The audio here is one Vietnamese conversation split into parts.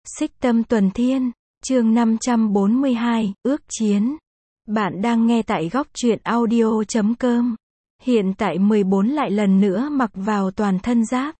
Xích Tâm Tuần Thiên, chương 542, ước chiến. Bạn đang nghe tại góc truyện audio.com. Hiện tại 14 lại lần nữa mặc vào toàn thân giáp.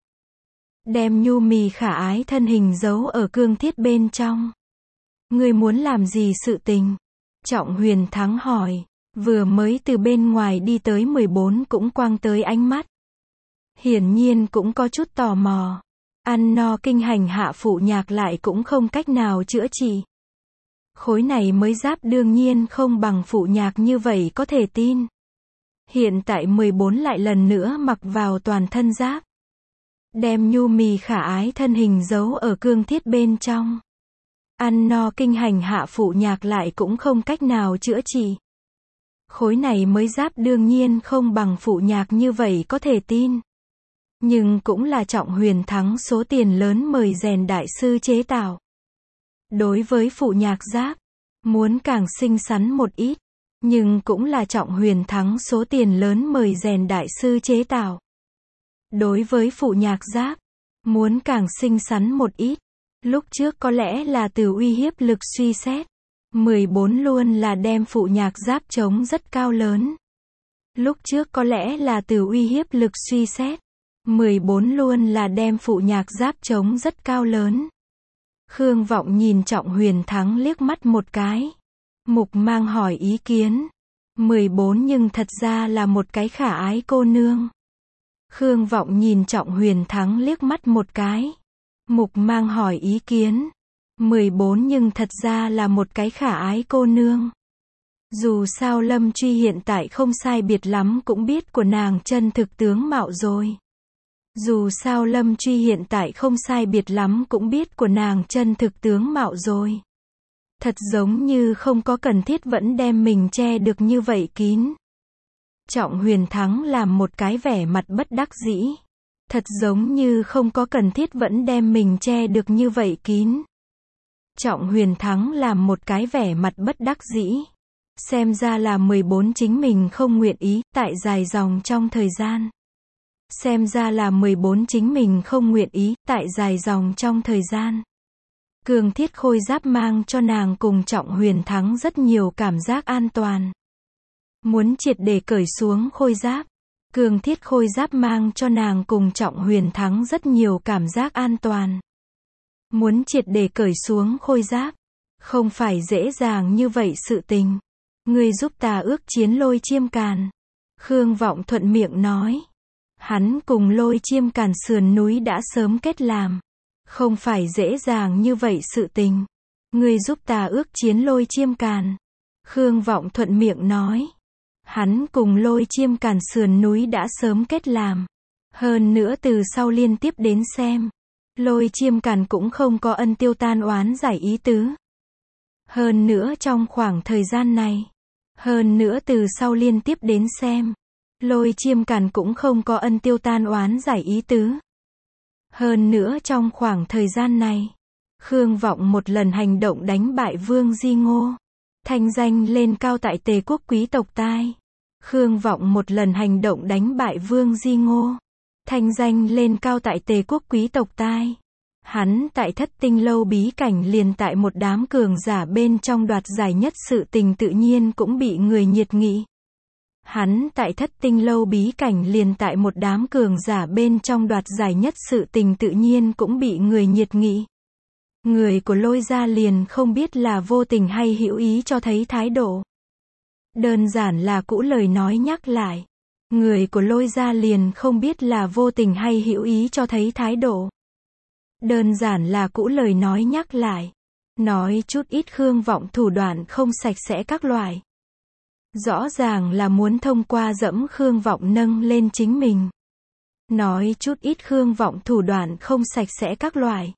Đem nhu mì khả ái thân hình giấu ở cương thiết bên trong. Ngươi muốn làm gì sự tình? Trọng Huyền Thắng hỏi. Vừa mới từ bên ngoài đi tới 14 cũng quăng tới ánh mắt. Hiển nhiên cũng có chút tò mò. Ăn no kinh hành hạ phụ nhạc lại cũng không cách nào chữa trị. Khối này mới giáp đương nhiên không bằng phụ nhạc như vậy có thể tin. Hiện tại 14 lại lần nữa mặc vào toàn thân giáp. Đem nhu mì khả ái thân hình giấu ở cương thiết bên trong. Ăn no kinh hành hạ phụ nhạc lại cũng không cách nào chữa trị. Khối này mới giáp đương nhiên không bằng phụ nhạc như vậy có thể tin. Nhưng cũng là Trọng Huyền Thắng số tiền lớn mời rèn đại sư chế tạo. Đối với phụ nhạc giáp, muốn càng xinh xắn một ít, nhưng cũng là Trọng Huyền Thắng số tiền lớn mời rèn đại sư chế tạo. Đối với phụ nhạc giáp, muốn càng xinh xắn một ít, lúc trước có lẽ là từ uy hiếp lực suy xét. 14 luôn là đem phụ nhạc giáp chống rất cao lớn. Lúc trước có lẽ là từ uy hiếp lực suy xét. 14 luôn là đem phụ nhạc giáp chống rất cao lớn. Khương Vọng nhìn Trọng Huyền Thắng liếc mắt một cái. Mục Mang hỏi ý kiến. 14 nhưng thật ra là một cái khả ái cô nương. Khương Vọng nhìn Trọng Huyền Thắng liếc mắt một cái. Mục Mang hỏi ý kiến. 14 nhưng thật ra là một cái khả ái cô nương. Dù sao Lâm Truy hiện tại không sai biệt lắm cũng biết của nàng chân thực tướng mạo rồi. Dù sao Lâm Truy hiện tại không sai biệt lắm cũng biết của nàng chân thực tướng mạo rồi. Thật giống như không có cần thiết vẫn đem mình che được như vậy kín. Trọng Huyền Thắng làm một cái vẻ mặt bất đắc dĩ. Thật giống như không có cần thiết vẫn đem mình che được như vậy kín. Trọng Huyền Thắng làm một cái vẻ mặt bất đắc dĩ. Xem ra là 14 chính mình không nguyện ý, tại dài dòng trong thời gian. Xem ra là 14 chính mình không nguyện ý, tại dài dòng trong thời gian. Cương thiết khôi giáp mang cho nàng cùng Trọng Huyền Thắng rất nhiều cảm giác an toàn. Muốn triệt để cởi xuống khôi giáp. Cương thiết khôi giáp mang cho nàng cùng Trọng Huyền Thắng rất nhiều cảm giác an toàn. Muốn triệt để cởi xuống khôi giáp. Không phải dễ dàng như vậy sự tình. Ngươi giúp ta ước chiến Lôi Chiêm Càn. Khương Vọng thuận miệng nói. Hắn cùng Lôi Chiêm Càn sườn núi đã sớm kết làm. Không phải dễ dàng như vậy sự tình. Ngươi giúp ta ước chiến Lôi Chiêm Càn. Khương Vọng thuận miệng nói. Hắn cùng Lôi Chiêm Càn sườn núi đã sớm kết làm. Hơn nữa từ sau liên tiếp đến xem. Lôi Chiêm Càn cũng không có ân tiêu tan oán giải ý tứ. Hơn nữa trong khoảng thời gian này. Hơn nữa từ sau liên tiếp đến xem. Lôi Chiêm Càn cũng không có ân tiêu tan oán giải ý tứ. Hơn nữa trong khoảng thời gian này. Khương Vọng một lần hành động đánh bại Vương Di Ngô. Thanh danh lên cao tại Tề quốc quý tộc tai. Khương Vọng một lần hành động đánh bại Vương Di Ngô. Thanh danh lên cao tại Tề quốc quý tộc tai. Hắn tại Thất Tinh lâu bí cảnh liền tại một đám cường giả bên trong đoạt giải nhất sự tình tự nhiên cũng bị người nhiệt nghị. Hắn tại Thất Tinh lâu bí cảnh liền tại một đám cường giả bên trong đoạt giải nhất sự tình tự nhiên cũng bị người nhiệt nghị. Người của Lôi gia liền không biết là vô tình hay hữu ý cho thấy thái độ. Đơn giản là cũ lời nói nhắc lại. Người của Lôi gia liền không biết là vô tình hay hữu ý cho thấy thái độ. Đơn giản là cũ lời nói nhắc lại. Nói chút ít Khương Vọng thủ đoạn không sạch sẽ các loại. Rõ ràng là muốn thông qua dẫm Khương Vọng nâng lên chính mình. Nói chút ít Khương Vọng thủ đoạn không sạch sẽ các loại.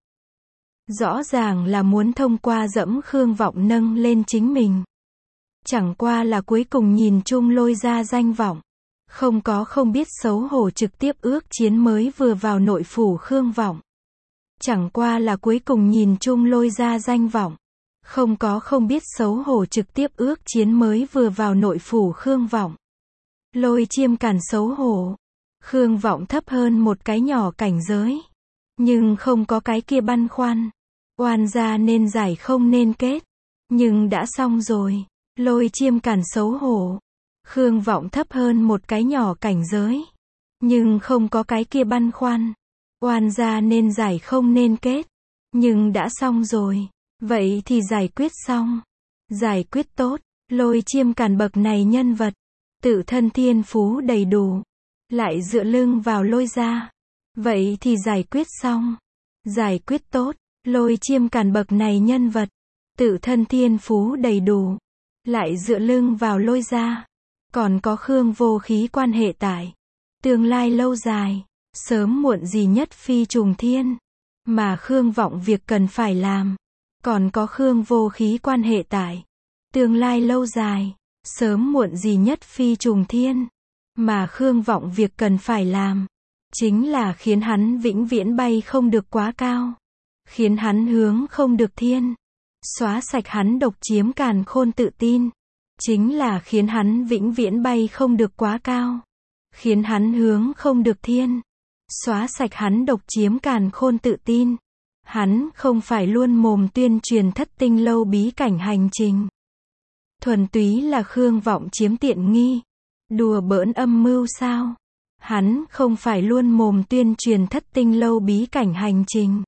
Rõ ràng là muốn thông qua dẫm Khương Vọng nâng lên chính mình. Chẳng qua là cuối cùng nhìn chung Lôi ra danh vọng. Không biết xấu hổ trực tiếp ước chiến mới vừa vào nội phủ Khương Vọng. Chẳng qua là cuối cùng nhìn chung Lôi ra danh vọng. Không biết xấu hổ trực tiếp ước chiến mới vừa vào nội phủ Khương Vọng. Lôi Chiêm Càn xấu hổ. Khương Vọng thấp hơn một cái nhỏ cảnh giới. Nhưng không có cái kia băn khoăn. Oan gia nên giải không nên kết. Nhưng đã xong rồi. Lôi Chiêm Càn xấu hổ. Khương Vọng thấp hơn một cái nhỏ cảnh giới. Nhưng không có cái kia băn khoăn. Oan gia nên giải không nên kết. Nhưng đã xong rồi. Vậy thì giải quyết xong. Giải quyết tốt. Lôi Chiêm Càn bậc này nhân vật. Tự thân thiên phú đầy đủ. Lại dựa lưng vào Lôi gia. Vậy thì giải quyết xong. Giải quyết tốt. Lôi Chiêm Càn bậc này nhân vật. Tự thân thiên phú đầy đủ. Lại dựa lưng vào Lôi gia. Còn có Khương Vô Khí quan hệ tại. Tương lai lâu dài. Sớm muộn gì nhất phi trùng thiên. Mà Khương Vọng việc cần phải làm. Còn có Khương Vô Khí quan hệ tại. Tương lai lâu dài. Sớm muộn gì nhất phi trùng thiên. Mà Khương Vọng việc cần phải làm. Chính là khiến hắn vĩnh viễn bay không được quá cao. Khiến hắn hướng không được thiên. Xóa sạch hắn độc chiếm càn khôn tự tin. Chính là khiến hắn vĩnh viễn bay không được quá cao. Khiến hắn hướng không được thiên. Xóa sạch hắn độc chiếm càn khôn tự tin. Hắn không phải luôn mồm tuyên truyền thất tinh lâu bí cảnh hành trình. Thuần túy là Khương Vọng chiếm tiện nghi. Đùa bỡn âm mưu sao? Hắn không phải luôn mồm tuyên truyền thất tinh lâu bí cảnh hành trình.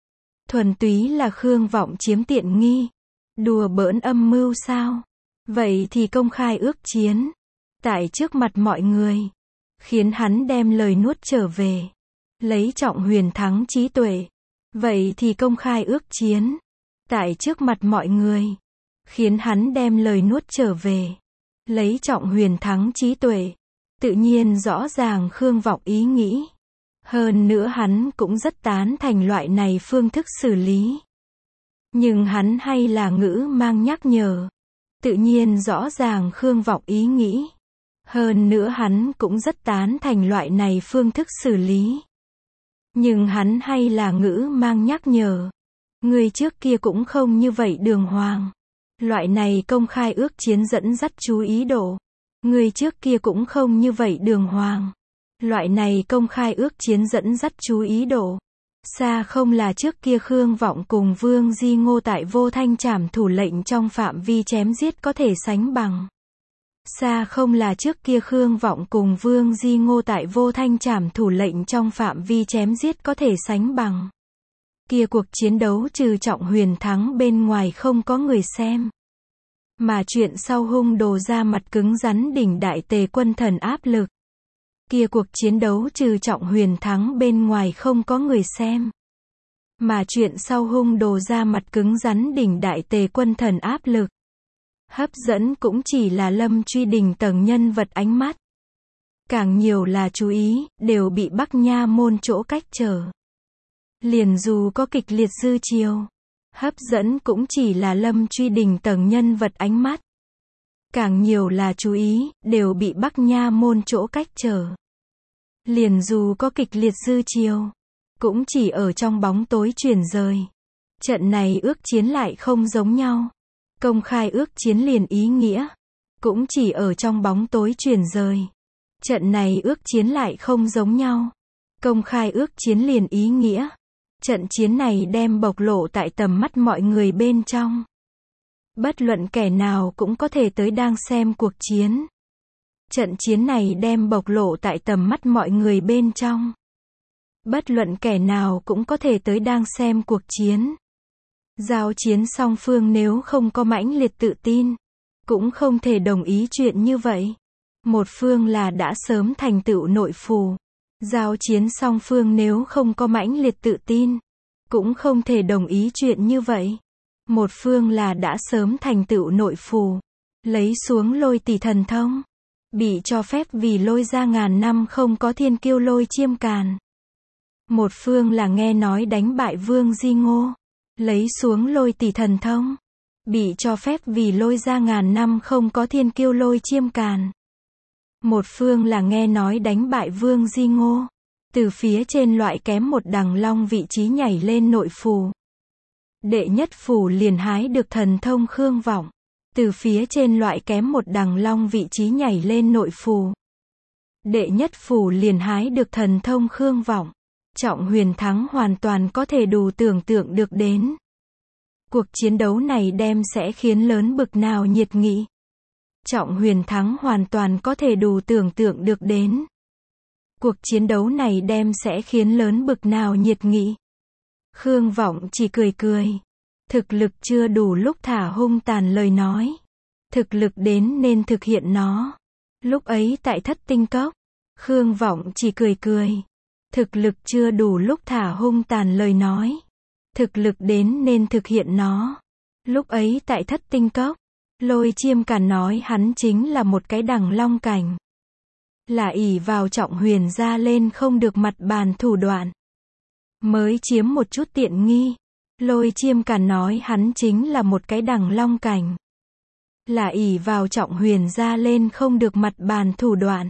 Thuần túy là Khương Vọng chiếm tiện nghi. Đùa bỡn âm mưu sao? Vậy thì công khai ước chiến. Tại trước mặt mọi người. Khiến hắn đem lời nuốt trở về. Lấy Trọng Huyền thắng trí tuệ. Vậy thì công khai ước chiến. Tại trước mặt mọi người. Khiến hắn đem lời nuốt trở về. Lấy Trọng Huyền thắng trí tuệ. Tự nhiên rõ ràng Khương Vọng ý nghĩ. Hơn nữa hắn cũng rất tán thành loại này phương thức xử lý. Nhưng hắn hay là ngữ mang nhắc nhở. Tự nhiên rõ ràng Khương Vọng ý nghĩ. Hơn nữa hắn cũng rất tán thành loại này phương thức xử lý. Nhưng hắn hay là ngữ mang nhắc nhở. Người trước kia cũng không như vậy đường hoàng. Loại này công khai ước chiến dẫn dắt chú ý độ. Người trước kia cũng không như vậy đường hoàng. Loại này công khai ước chiến dẫn dắt chú ý độ. Xa không là trước kia Khương Vọng cùng Vương Di Ngô tại Vô Thanh Trảm Thủ lệnh trong phạm vi chém giết có thể sánh bằng. Xa không là trước kia Khương Vọng cùng Vương Di Ngô tại Vô Thanh Trảm Thủ lệnh trong phạm vi chém giết có thể sánh bằng. Kia cuộc chiến đấu trừ Trọng Huyền thắng bên ngoài không có người xem. Mà chuyện sau hung đồ ra mặt cứng rắn đỉnh đại tề quân thần áp lực. Kia cuộc chiến đấu trừ Trọng Huyền thắng bên ngoài không có người xem. Mà chuyện sau hung đồ ra mặt cứng rắn đỉnh đại tề quân thần áp lực. Hấp dẫn cũng chỉ là Lâm Truy Đình tầng nhân vật ánh mắt. Càng nhiều là chú ý, đều bị Bắc Nha môn chỗ cách trở. Liền dù có kịch liệt dư chiêu. Hấp dẫn cũng chỉ là Lâm Truy Đình tầng nhân vật ánh mắt. Càng nhiều là chú ý, đều bị Bắc Nha môn chỗ cách trở. Liền dù có kịch liệt dư chiêu. Cũng chỉ ở trong bóng tối chuyển rời. Trận này ước chiến lại không giống nhau. Công khai ước chiến liền ý nghĩa. Cũng chỉ ở trong bóng tối chuyển rời. Trận này ước chiến lại không giống nhau. Công khai ước chiến liền ý nghĩa. Trận chiến này đem bộc lộ tại tầm mắt mọi người bên trong. Bất luận kẻ nào cũng có thể tới đang xem cuộc chiến. Trận chiến này đem bộc lộ tại tầm mắt mọi người bên trong. Bất luận kẻ nào cũng có thể tới đang xem cuộc chiến. Giao chiến song phương nếu không có mãnh liệt tự tin, cũng không thể đồng ý chuyện như vậy. Một phương là đã sớm thành tựu nội phù. Giao chiến song phương nếu không có mãnh liệt tự tin, cũng không thể đồng ý chuyện như vậy. Một phương là đã sớm thành tựu nội phù, lấy xuống Lôi tỷ thần thông, bị cho phép vì Lôi ra ngàn năm không có thiên kiêu Lôi Chiêm Càn. Một phương là nghe nói đánh bại Vương Di Ngô, lấy xuống Lôi tỷ thần thông, bị cho phép vì Lôi ra ngàn năm không có thiên kiêu Lôi Chiêm Càn. Một phương là nghe nói đánh bại Vương Di Ngô, từ phía trên loại kém một đằng long vị trí nhảy lên nội phù. Đệ nhất phù liền hái được thần thông Khương Vọng, từ phía trên loại kém một đằng long vị trí nhảy lên nội phù. Đệ nhất phù liền hái được thần thông Khương Vọng. Trọng Huyền thắng hoàn toàn có thể đủ tưởng tượng được đến. Cuộc chiến đấu này đem sẽ khiến lớn bực nào nhiệt nghị. Trọng Huyền thắng hoàn toàn có thể đủ tưởng tượng được đến. Cuộc chiến đấu này đem sẽ khiến lớn bực nào nhiệt nghị. Khương Vọng chỉ cười cười. Thực lực chưa đủ lúc thả hung tàn lời nói. Thực lực đến nên thực hiện nó. Lúc ấy tại Thất Tinh Cốc, Khương Vọng chỉ cười cười. Thực lực chưa đủ lúc thả hung tàn lời nói. Thực lực đến nên thực hiện nó. Lúc ấy tại Thất Tinh Cốc, Lôi Chiêm Càn nói hắn chính là một cái đằng long cảnh. Là ỷ vào Trọng Huyền ra lên không được mặt bàn thủ đoạn. Mới chiếm một chút tiện nghi. Lôi Chiêm Càn nói hắn chính là một cái đằng long cảnh. Là ỷ vào Trọng Huyền ra lên không được mặt bàn thủ đoạn.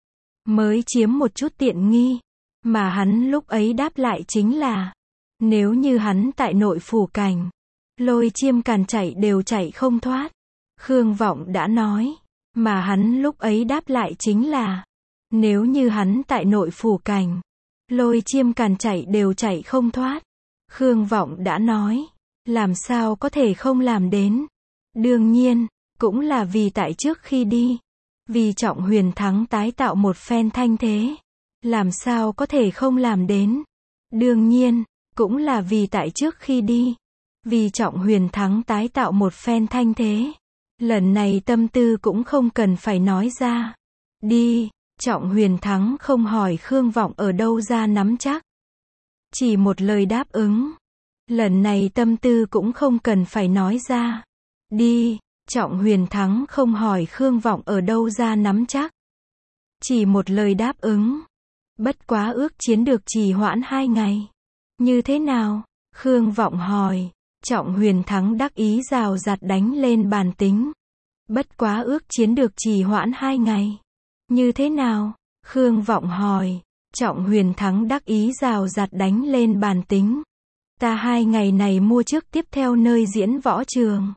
Mới chiếm một chút tiện nghi. Mà hắn lúc ấy đáp lại chính là, nếu như hắn tại nội phủ cảnh, Lôi Chiêm Càn chạy đều chạy không thoát. Khương Vọng đã nói, mà hắn lúc ấy đáp lại chính là, nếu như hắn tại nội phủ cảnh, Lôi Chiêm Càn chạy đều chạy không thoát. Khương Vọng đã nói, làm sao có thể không làm đến. Đương nhiên, cũng là vì tại trước khi đi, vì Trọng Huyền thắng tái tạo một phen thanh thế. Làm sao có thể không làm đến. Đương nhiên, cũng là vì tại trước khi đi, vì Trọng Huyền thắng tái tạo một phen thanh thế. Lần này tâm tư cũng không cần phải nói ra. Đi, Trọng Huyền thắng không hỏi Khương Vọng ở đâu ra nắm chắc. Chỉ một lời đáp ứng. Lần này tâm tư cũng không cần phải nói ra. Đi, Trọng Huyền thắng không hỏi Khương Vọng ở đâu ra nắm chắc. Chỉ một lời đáp ứng. Bất quá ước chiến được trì hoãn 2 ngày. Như thế nào? Khương Vọng hỏi. Trọng Huyền thắng đắc ý rào rạt đánh lên bàn tính. Bất quá ước chiến được trì hoãn 2 ngày. Như thế nào? Khương Vọng hỏi. Trọng Huyền thắng đắc ý rào rạt đánh lên bàn tính. Ta 2 ngày này mua trước tiếp theo nơi diễn võ trường.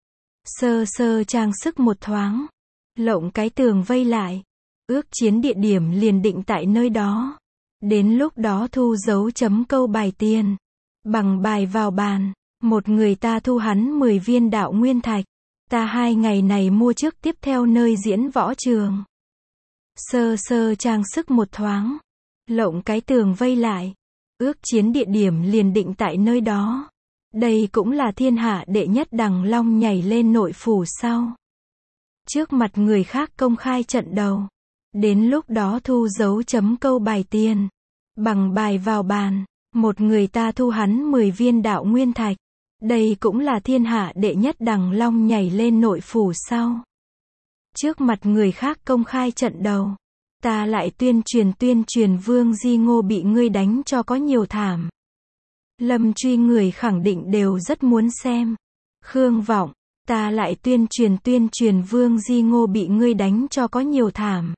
Sơ sơ trang sức một thoáng. Lộng cái tường vây lại. Ước chiến địa điểm liền định tại nơi đó. Đến lúc đó thu dấu chấm câu bài tiền. Bằng bài vào bàn. Một người ta thu hắn 10 viên đạo nguyên thạch. Ta 2 ngày này mua trước tiếp theo nơi diễn võ trường. Sơ sơ trang sức một thoáng. Lộng cái tường vây lại. Ước chiến địa điểm liền định tại nơi đó. Đây cũng là thiên hạ đệ nhất đằng long nhảy lên nội phủ sau. Trước mặt người khác công khai trận đầu. Đến lúc đó thu dấu chấm câu bài tiền. Bằng bài vào bàn. Một người ta thu hắn 10 viên đạo nguyên thạch. Đây cũng là thiên hạ đệ nhất đằng long nhảy lên nội phủ sau. Trước mặt người khác công khai trận đầu. Ta lại tuyên truyền Vương Di Ngô bị ngươi đánh cho có nhiều thảm. Lâm Truy người khẳng định đều rất muốn xem. Khương Vọng, ta lại tuyên truyền Vương Di Ngô bị ngươi đánh cho có nhiều thảm.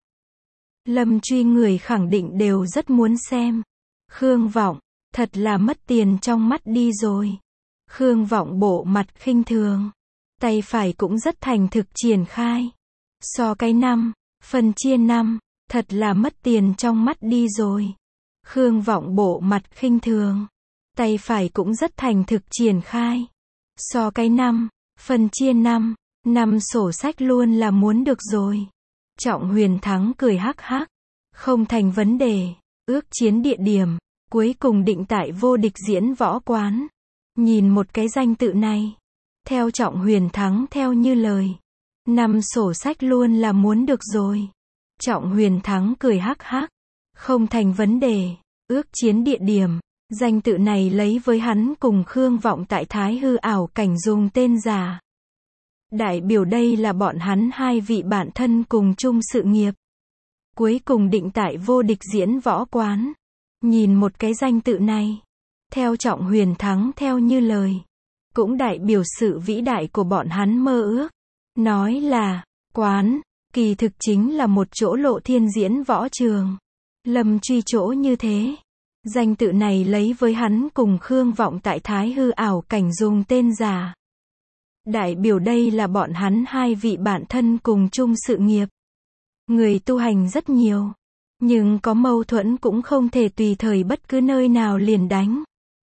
Lâm Truy người khẳng định đều rất muốn xem. Khương Vọng, thật là mất tiền trong mắt đi rồi. Khương Vọng bộ mặt khinh thường. Tay phải cũng rất thành thực triển khai. So cái 5, phần chia 5, thật là mất tiền trong mắt đi rồi. Khương Vọng bộ mặt khinh thường. Tay phải cũng rất thành thực triển khai. So cái 5, phần chia 5, 5 sổ sách luôn là muốn được rồi. Trọng Huyền thắng cười hắc hắc. Không thành vấn đề. Ước chiến địa điểm, cuối cùng định tại Vô Địch diễn võ quán. Nhìn một cái danh tự này. Theo Trọng Huyền thắng theo như lời. 5 sổ sách luôn là muốn được rồi. Trọng Huyền thắng cười hắc hắc. Không thành vấn đề. Ước chiến địa điểm. Danh tự này lấy với hắn cùng Khương Vọng tại Thái Hư ảo cảnh dùng tên giả. Đại biểu đây là bọn hắn 2 vị bạn thân cùng chung sự nghiệp. Cuối cùng định tại Vô Địch diễn võ quán. Nhìn một cái danh tự này. Theo Trọng Huyền thắng theo như lời. Cũng đại biểu sự vĩ đại của bọn hắn mơ ước. Nói là, quán, kỳ thực chính là một chỗ Lộ Thiên diễn võ trường. Lâm Truy chỗ như thế. Danh tự này lấy với hắn cùng Khương Vọng tại Thái Hư ảo cảnh dùng tên giả. Đại biểu đây là bọn hắn 2 vị bạn thân cùng chung sự nghiệp. Người tu hành rất nhiều. Nhưng có mâu thuẫn cũng không thể tùy thời bất cứ nơi nào liền đánh.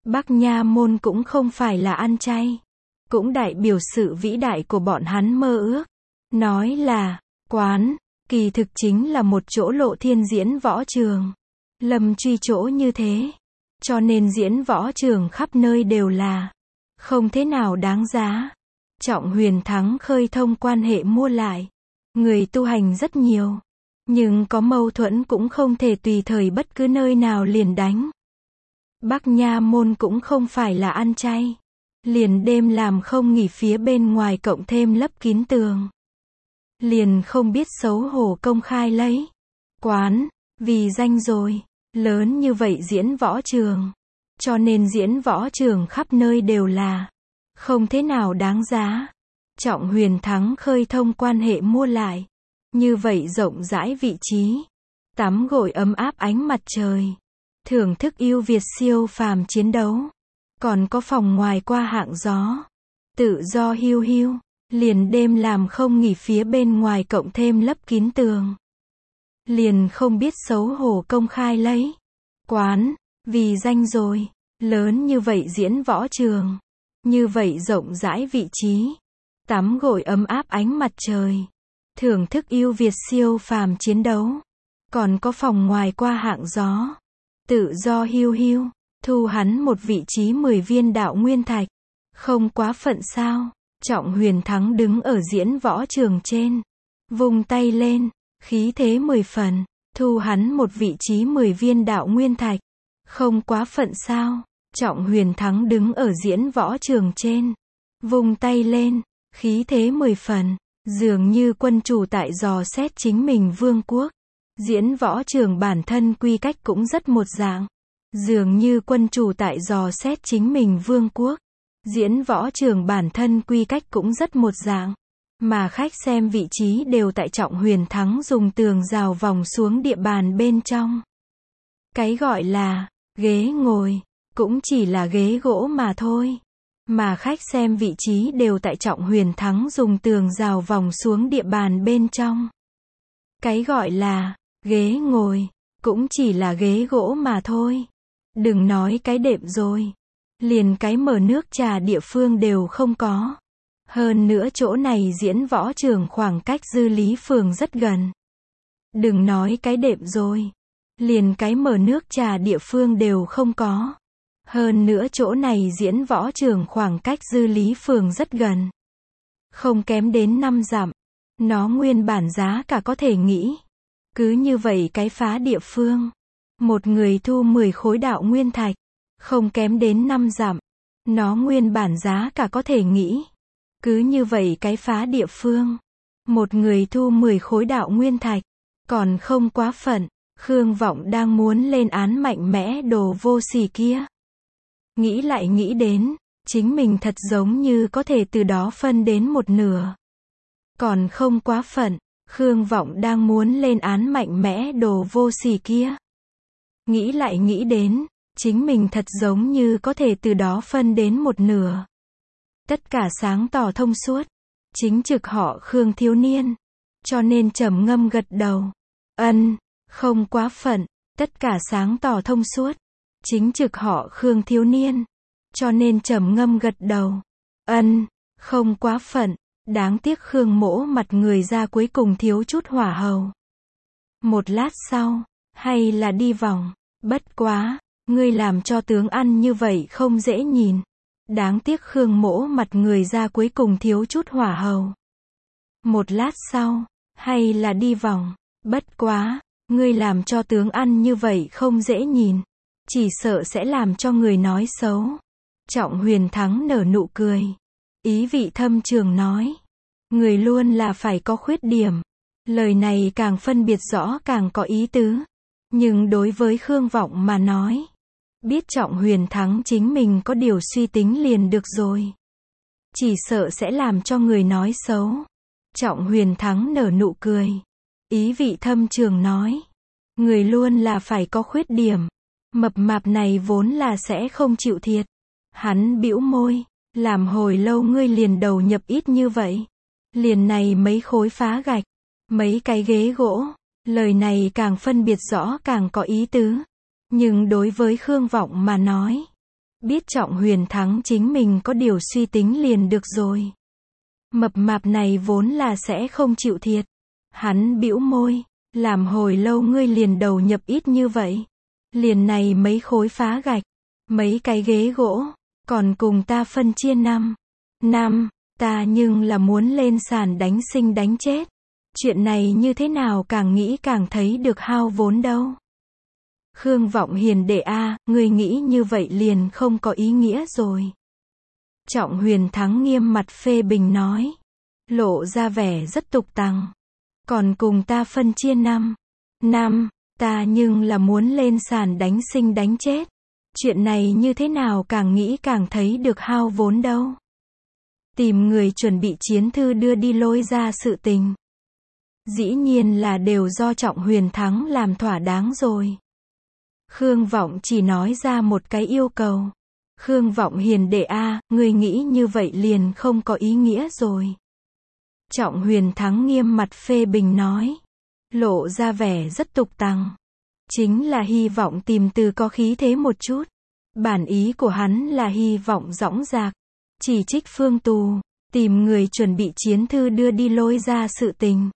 Bắc Nha Môn cũng không phải là ăn chay. Cũng đại biểu sự vĩ đại của bọn hắn mơ ước. Nói là, quán, kỳ thực chính là một chỗ lộ thiên diễn võ trường. Lâm truy chỗ như thế. Cho nên diễn võ trường khắp nơi đều là không thế nào đáng giá. Trọng Huyền Thắng khơi thông quan hệ mua lại. Người tu hành rất nhiều. Nhưng có mâu thuẫn cũng không thể tùy thời bất cứ nơi nào liền đánh. Bắc Nha Môn cũng không phải là ăn chay. Liền đêm làm không nghỉ phía bên ngoài cộng thêm lấp kín tường. Liền không biết xấu hổ công khai lấy. Quán, vì danh rồi. Lớn như vậy diễn võ trường. Cho nên diễn võ trường khắp nơi đều là không thế nào đáng giá. Trọng Huyền Thắng khơi thông quan hệ mua lại. Như vậy rộng rãi vị trí. Tắm gội ấm áp ánh mặt trời. Thưởng thức yêu Việt siêu phàm chiến đấu. Còn có phòng ngoài qua hạng gió. Tự do hiu hiu. Liền đêm làm không nghỉ phía bên ngoài cộng thêm lấp kín tường. Liền không biết xấu hổ công khai lấy. Quán, vì danh rồi. Lớn như vậy diễn võ trường. Như vậy rộng rãi vị trí. Tắm gội ấm áp ánh mặt trời. Thưởng thức yêu Việt siêu phàm chiến đấu. Còn có phòng ngoài qua hạng gió. Tự do hiu hiu. Thu hắn một vị trí 10 viên đạo nguyên thạch. Không quá phận sao? Trọng Huyền Thắng đứng ở diễn võ trường trên. Vung tay lên. Khí thế 10 phần. Thu hắn một vị trí 10 viên đạo nguyên thạch. Không quá phận sao? Trọng Huyền Thắng đứng ở diễn võ trường trên. Vung tay lên. Khí thế 10 phần. Dường như quân chủ tại dò xét chính mình vương quốc. Diễn võ trường bản thân quy cách cũng rất một dạng. Dường như quân chủ tại dò xét chính mình vương quốc. Diễn võ trường bản thân quy cách cũng rất một dạng. Mà khách xem vị trí đều tại Trọng Huyền Thắng dùng tường rào vòng xuống địa bàn bên trong. Cái gọi là ghế ngồi, cũng chỉ là ghế gỗ mà thôi. Mà khách xem vị trí đều tại Trọng Huyền Thắng dùng tường rào vòng xuống địa bàn bên trong. Cái gọi là ghế ngồi, cũng chỉ là ghế gỗ mà thôi. Đừng nói cái đệm rồi. Liền cái mở nước trà địa phương đều không có. Hơn nữa chỗ này diễn võ trường khoảng cách Dư Lý Phường rất gần. Đừng nói cái đệm rồi. Liền cái mở nước trà địa phương đều không có. Hơn nữa chỗ này diễn võ trường khoảng cách Dư Lý Phường rất gần. Không kém đến 5 dặm. Nó nguyên bản giá cả có thể nghĩ. Cứ như vậy cái phá địa phương. Một người thu 10 khối đạo nguyên thạch. Không kém đến 5 dặm. Nó nguyên bản giá cả có thể nghĩ. Cứ như vậy cái phá địa phương. Một người thu 10 khối đạo nguyên thạch. Còn không quá phận. Khương Vọng đang muốn lên án mạnh mẽ đồ vô sỉ kia. Nghĩ lại nghĩ đến. Chính mình thật giống như có thể từ đó phân đến một nửa. Còn không quá phận. Khương Vọng đang muốn lên án mạnh mẽ đồ vô sỉ kia. Nghĩ lại nghĩ đến. Chính mình thật giống như có thể từ đó phân đến một nửa. Tất cả sáng tỏ thông suốt. Chính trực họ Khương thiếu niên. Cho nên trầm ngâm gật đầu. Ân, không quá phận. Tất cả sáng tỏ thông suốt. Chính trực họ Khương thiếu niên. Cho nên trầm ngâm gật đầu. Ân, không quá phận. Đáng tiếc Khương Mỗ mặt người ra cuối cùng thiếu chút hỏa hầu. Một lát sau, hay là đi vòng. Bất quá, ngươi làm cho tướng ăn như vậy không dễ nhìn. Đáng tiếc Khương Mỗ mặt người ra cuối cùng thiếu chút hỏa hầu. Một lát sau, hay là đi vòng. Bất quá, ngươi làm cho tướng ăn như vậy không dễ nhìn. Chỉ sợ sẽ làm cho người nói xấu. Trọng Huyền Thắng nở nụ cười. Ý vị thâm trường nói. Người luôn là phải có khuyết điểm. Lời này càng phân biệt rõ càng có ý tứ. Nhưng đối với Khương Vọng mà nói. Biết Trọng Huyền Thắng chính mình có điều suy tính liền được rồi. Chỉ sợ sẽ làm cho người nói xấu. Trọng Huyền Thắng nở nụ cười. Ý vị thâm trường nói. Người luôn là phải có khuyết điểm. Mập mạp này vốn là sẽ không chịu thiệt. Hắn bĩu môi. Làm hồi lâu ngươi liền đầu nhập ít như vậy. Liền này mấy khối phá gạch. Mấy cái ghế gỗ. Lời này càng phân biệt rõ càng có ý tứ. Nhưng đối với Khương Vọng mà nói. Biết Trọng Huyền Thắng chính mình có điều suy tính liền được rồi. Mập mạp này vốn là sẽ không chịu thiệt. Hắn bĩu môi, làm hồi lâu ngươi liền đầu nhập ít như vậy. Liền này mấy khối phá gạch, mấy cái ghế gỗ, còn cùng ta phân chia năm, ta nhưng là muốn lên sàn đánh sinh đánh chết. Chuyện này như thế nào càng nghĩ càng thấy được hao vốn đâu. Khương Vọng Hiền đệ a, ngươi nghĩ như vậy liền không có ý nghĩa rồi. Trọng Huyền Thắng nghiêm mặt phê bình nói, lộ ra vẻ rất tục tằng. Còn cùng ta phân chia năm, ta nhưng là muốn lên sàn đánh sinh đánh chết. Chuyện này như thế nào càng nghĩ càng thấy được hao vốn đâu. Tìm người chuẩn bị chiến thư đưa đi lôi ra sự tình. Dĩ nhiên là đều do Trọng Huyền Thắng làm thỏa đáng rồi. Khương Vọng chỉ nói ra một cái yêu cầu. Khương Vọng Hiền đệ a, ngươi nghĩ như vậy liền không có ý nghĩa rồi. Trọng Huyền Thắng nghiêm mặt phê bình nói, lộ ra vẻ rất tục tằng. Chính là hy vọng tìm từ có khí thế một chút. Bản ý của hắn là hy vọng dõng dạc, chỉ trích Phương Tù, tìm người chuẩn bị chiến thư đưa đi lôi ra sự tình.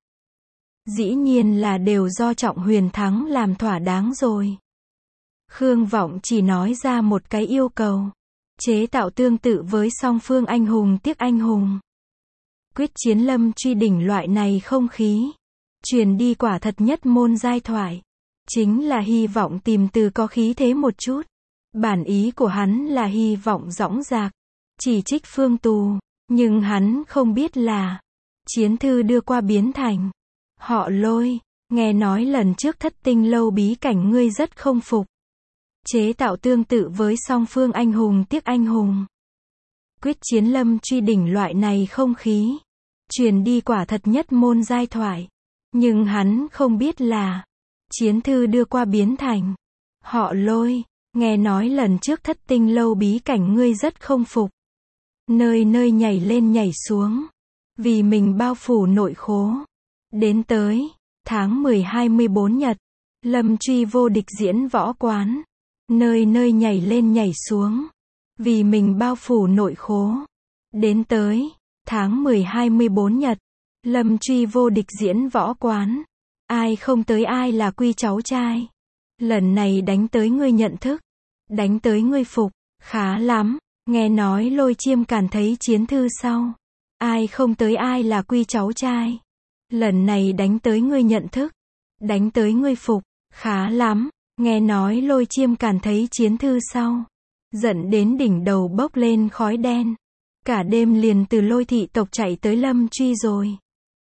Dĩ nhiên là đều do Trọng Huyền Thắng làm thỏa đáng rồi. Khương Vọng chỉ nói ra một cái yêu cầu. Chế tạo tương tự với song phương anh hùng tiếc anh hùng. Quyết chiến lâm truy đỉnh loại này không khí. Truyền đi quả thật nhất môn giai thoại. Chính là hy vọng tìm từ có khí thế một chút. Bản ý của hắn là hy vọng dõng dạc, chỉ trích Phương Tù. Nhưng hắn không biết là chiến thư đưa qua biến thành họ Lôi. Nghe nói lần trước Thất Tinh lâu bí cảnh ngươi rất không phục. Chế tạo tương tự với song phương anh hùng tiếc anh hùng. Quyết chiến lâm truy đỉnh loại này không khí. Truyền đi quả thật nhất môn giai thoại. Nhưng hắn không biết là chiến thư đưa qua biến thành họ Lôi. Nghe nói lần trước Thất Tinh lâu bí cảnh ngươi rất không phục. Nơi nơi nhảy lên nhảy xuống. Vì mình bao phủ nội khố. Đến tới tháng 10-24 nhật. Lâm truy vô địch diễn võ quán. Nơi nơi nhảy lên nhảy xuống. Vì mình bao phủ nội khố. Đến tới tháng 10-24 nhật. Lâm truy vô địch diễn võ quán. Ai không tới ai là quy cháu trai. Lần này đánh tới ngươi nhận thức. Đánh tới ngươi phục. Khá lắm. Nghe nói Lôi Chiêm Càn thấy chiến thư sau. Ai không tới ai là quy cháu trai. Lần này đánh tới ngươi nhận thức. Đánh tới ngươi phục. Khá lắm. Nghe nói Lôi Chiêm Càn thấy chiến thư sau. Giận đến đỉnh đầu bốc lên khói đen. Cả đêm liền từ Lôi thị tộc chạy tới Lâm truy rồi.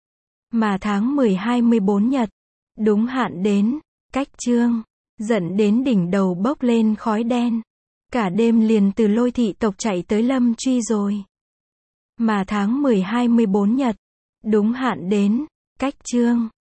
Mà tháng 10-24 nhật. Đúng hạn đến. Cách chương. Giận đến đỉnh đầu bốc lên khói đen. Cả đêm liền từ Lôi thị tộc chạy tới Lâm truy rồi. Mà tháng 10-24 nhật. Đúng hạn đến. Cách chương.